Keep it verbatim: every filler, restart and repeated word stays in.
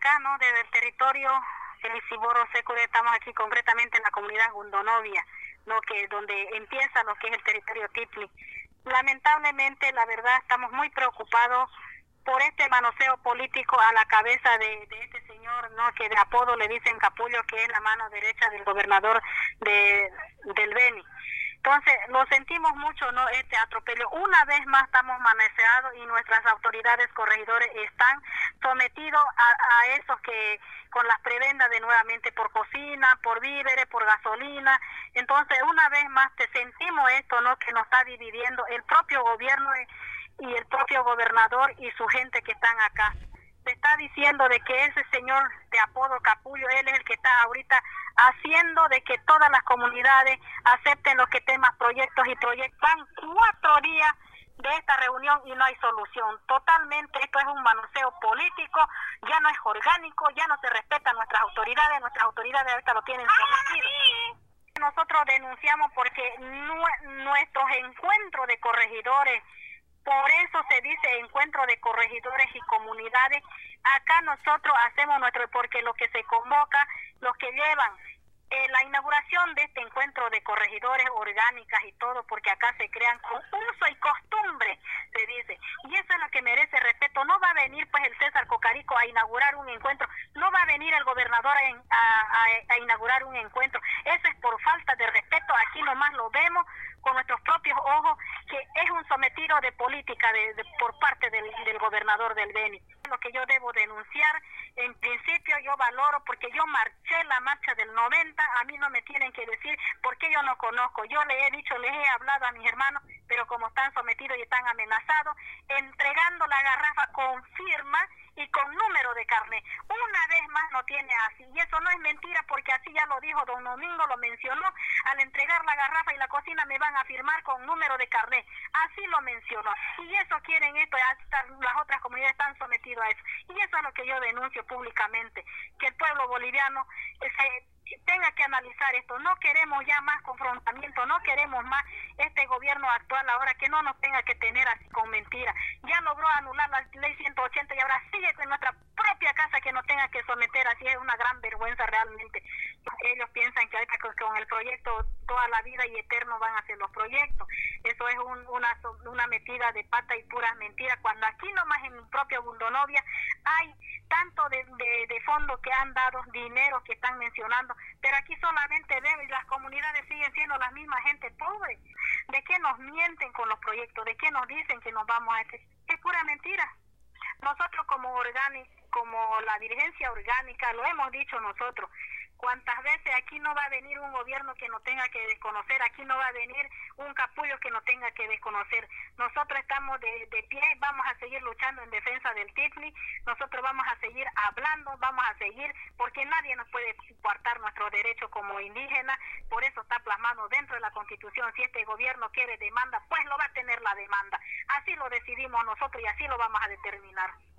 acá, ¿no? Desde el territorio del Ciboro Seco, estamos aquí concretamente en la comunidad Gundonovia, ¿no? Que donde empieza lo que es el territorio Tipni. Lamentablemente, la verdad, estamos muy preocupados por este manoseo político a la cabeza de, de este señor, ¿no? Que de apodo le dicen Capullo, que es la mano derecha del gobernador de, del Beni. Entonces, lo sentimos mucho, ¿no? Este atropello. Una vez más estamos manoseados y nuestras autoridades corregidores están sometidos a, a esos que con las prebendas de nuevamente por cocina, por víveres, por gasolina. Entonces, una vez más te sentimos esto, ¿no? Que nos está dividiendo el propio gobierno y el propio gobernador y su gente que están acá. Se está diciendo de que ese señor de apodo Capullo, él es el que está ahorita haciendo de que todas las comunidades acepten los que temas, proyectos y proyectos. Van cuatro días de esta reunión y no hay solución. Totalmente esto es un manoseo político, ya no es orgánico, ya no se respetan nuestras autoridades, nuestras autoridades ahorita lo tienen sometido. Nosotros denunciamos porque nuestros encuentros de corregidores, por eso se dice encuentro de corregidores y comunidades. Acá nosotros hacemos nuestro, porque lo que se convoca, los que llevan eh, la inauguración de este encuentro de corregidores orgánicas y todo, porque acá se crean con uso y costumbre, se dice. Y eso es lo que merece respeto. No va a venir pues el César Cocarico a inaugurar un encuentro, no va a venir el gobernador a, a, a inaugurar un encuentro. Eso es por falta de respeto. Aquí nomás lo vemos con nuestros propios ojos, que es un sometido de política de, de, por parte del, del gobernador del Beni. Lo que yo debo denunciar, en principio yo valoro, porque yo marché la marcha del noventa, a mí no me tienen que decir por qué yo no conozco. Yo le he dicho, les he hablado a mis hermanos, pero como están sometidos y están amenazados, entregando la garrafa con firma y con número de carnet. Una vez más no tiene así, y eso no es mentira, porque así ya lo dijo don Domingo, lo mencionó, al entregar la garrafa y la cocina me van a firmar con número de carnet, así lo mencionó, y eso quieren esto, hasta las otras comunidades están sometidas a eso, y eso es lo que yo denuncio públicamente, que el pueblo boliviano se tenga que analizar esto. No queremos ya más confrontamiento, no queremos más este gobierno actual ahora que no nos tenga que tener así con mentiras. Ya logró anular la ley ciento ochenta y ahora sigue en nuestra propia casa que nos tenga que someter, así es una gran vergüenza realmente. Ellos piensan que ahorita con el proyecto toda la vida y eterno van a hacer los proyectos. Eso es un, una, una metida de pata y puras mentiras, cuando aquí nomás en mi propio Gundonovia hay tanto de, de, de fondos que han dado, dinero que están mencionando, pero aquí solamente deben, las comunidades siguen siendo la misma gente pobre. ¿De qué nos mienten con los proyectos? ¿De qué nos dicen que nos vamos a hacer? Es pura mentira. Nosotros como orgánico, como la dirigencia orgánica, lo hemos dicho nosotros, cuántas veces aquí no va a venir un gobierno que no tenga que desconocer, aquí no va a venir un capullo que no tenga que desconocer. Nosotros estamos de, de pie, vamos a seguir luchando en defensa del Tipni, nosotros vamos a seguir hablando, vamos a seguir, porque nadie nos puede coartar nuestros derechos como indígenas, por eso está plasmado dentro de la Constitución. Si este gobierno quiere demanda, pues lo va a tener la demanda. Así lo decidimos nosotros y así lo vamos a determinar.